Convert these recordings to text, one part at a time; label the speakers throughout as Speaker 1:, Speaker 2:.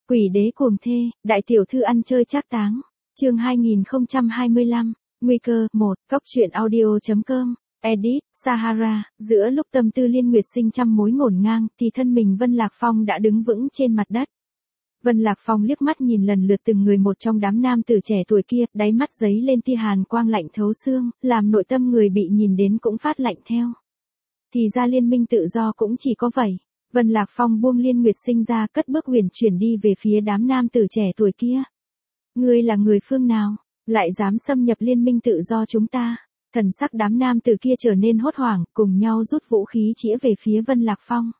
Speaker 1: Quỷ đế cuồng thê, đại tiểu thư ăn chơi trác táng. Chương 2025, nguy cơ 1, góc truyện audio.com. Edit, Sahara, giữa lúc tâm tư Liên Nguyệt Sinh trăm mối ngổn ngang thì thân mình Vân Lạc Phong đã đứng vững trên mặt đất. Vân Lạc Phong liếc mắt nhìn lần lượt từng người một trong đám nam tử trẻ tuổi kia, đáy mắt giấy lên tia hàn quang lạnh thấu xương, làm nội tâm người bị nhìn đến cũng phát lạnh theo. Thì ra liên minh tự do cũng chỉ có vậy. Vân Lạc Phong buông Liên Nguyệt Sinh ra, cất bước huyền chuyển đi về phía đám nam tử trẻ tuổi kia. Ngươi là người phương nào, lại dám xâm nhập liên minh tự do chúng ta? Thần sắc đám nam tử kia trở nên hốt hoảng, cùng nhau rút vũ khí chĩa về phía Vân Lạc Phong.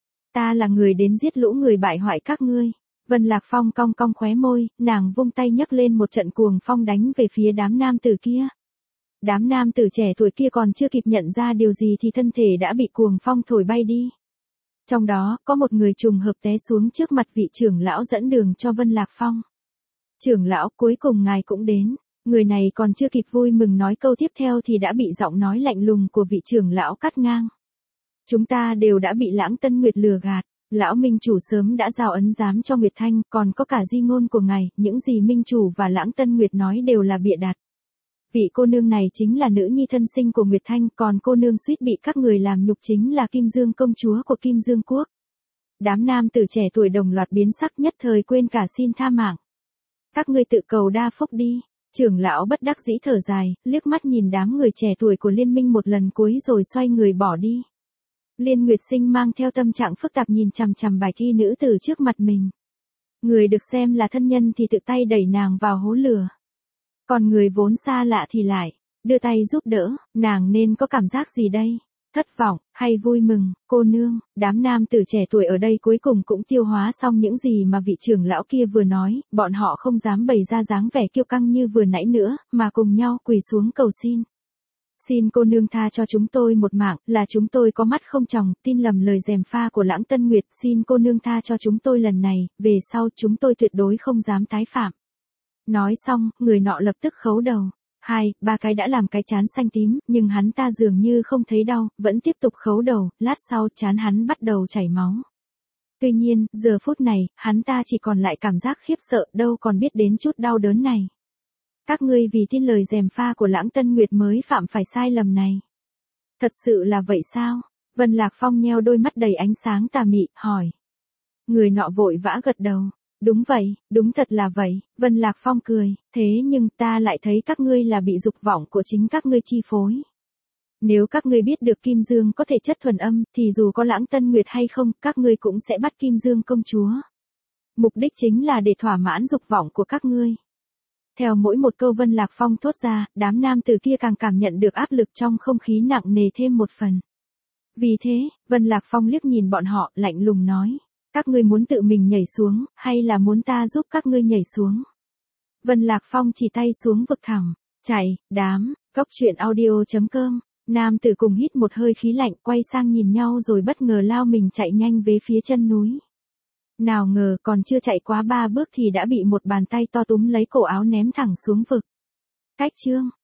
Speaker 1: Ta là người đến giết lũ người bại hoại các ngươi. Vân Lạc Phong cong cong khóe môi, nàng vung tay nhấc lên một trận cuồng phong đánh về phía đám nam tử kia. Đám nam tử trẻ tuổi kia còn chưa kịp nhận ra điều gì thì thân thể đã bị cuồng phong thổi bay đi. Trong đó, có một người trùng hợp té xuống trước mặt vị trưởng lão dẫn đường cho Vân Lạc Phong. Trưởng lão, cuối cùng ngài cũng đến. Người này còn chưa kịp vui mừng nói câu tiếp theo thì đã bị giọng nói lạnh lùng của vị trưởng lão cắt ngang. Chúng ta đều đã bị Lãng Tân Nguyệt lừa gạt. Lão Minh Chủ sớm đã giao ấn giám cho Nguyệt Thanh, còn có cả di ngôn của ngài, những gì Minh Chủ và Lãng Tân Nguyệt nói đều là bịa đặt. Vị cô nương này chính là nữ nhi thân sinh của Nguyệt Thanh, còn cô nương suýt bị các người làm nhục chính là Kim Dương công chúa của Kim Dương Quốc. Đám nam tử trẻ tuổi đồng loạt biến sắc, nhất thời quên cả xin tha mạng. Các ngươi tự cầu đa phúc đi. Trưởng lão bất đắc dĩ thở dài, liếc mắt nhìn đám người trẻ tuổi của liên minh một lần cuối rồi xoay người bỏ đi. Liên Nguyệt Sinh mang theo tâm trạng phức tạp nhìn chằm chằm bài thi nữ tử trước mặt mình. Người được xem là thân nhân thì tự tay đẩy nàng vào hố lửa. Còn người vốn xa lạ thì lại đưa tay giúp đỡ, nàng nên có cảm giác gì đây? Thất vọng, hay vui mừng? Cô nương, đám nam tử trẻ tuổi ở đây cuối cùng cũng tiêu hóa xong những gì mà vị trưởng lão kia vừa nói, bọn họ không dám bày ra dáng vẻ kiêu căng như vừa nãy nữa, mà cùng nhau quỳ xuống cầu xin. Xin cô nương tha cho chúng tôi một mạng, là chúng tôi có mắt không tròng, tin lầm lời gièm pha của Lãng Tân Nguyệt, xin cô nương tha cho chúng tôi lần này, về sau chúng tôi tuyệt đối không dám tái phạm. Nói xong, người nọ lập tức khấu đầu. 2-3 cái đã làm cái trán xanh tím, nhưng hắn ta dường như không thấy đau, vẫn tiếp tục khấu đầu, lát sau trán hắn bắt đầu chảy máu. Tuy nhiên, giờ phút này, hắn ta chỉ còn lại cảm giác khiếp sợ, đâu còn biết đến chút đau đớn này. Các ngươi vì tin lời gièm pha của Lãng Tân Nguyệt mới phạm phải sai lầm này. Thật sự là vậy sao? Vân Lạc Phong nheo đôi mắt đầy ánh sáng tà mị, hỏi. Người nọ vội vã gật đầu. Đúng vậy, đúng thật là vậy, Vân Lạc Phong cười, thế nhưng ta lại thấy các ngươi là bị dục vọng của chính các ngươi chi phối. Nếu các ngươi biết được Kim Dương có thể chất thuần âm, thì dù có Lãng Tân Nguyệt hay không, các ngươi cũng sẽ bắt Kim Dương công chúa. Mục đích chính là để thỏa mãn dục vọng của các ngươi. Theo mỗi một câu Vân Lạc Phong thốt ra, đám nam tử kia càng cảm nhận được áp lực trong không khí nặng nề thêm một phần. Vì thế, Vân Lạc Phong liếc nhìn bọn họ, lạnh lùng nói. Các ngươi muốn tự mình nhảy xuống, hay là muốn ta giúp các ngươi nhảy xuống? Vân Lạc Phong chỉ tay xuống vực thẳm. Chạy, đám, góc truyện audio.com. Nam tử cùng hít một hơi khí lạnh, quay sang nhìn nhau rồi bất ngờ lao mình chạy nhanh về phía chân núi. Nào ngờ còn chưa chạy quá 3 bước thì đã bị một bàn tay to túm lấy cổ áo ném thẳng xuống vực. Cách chương.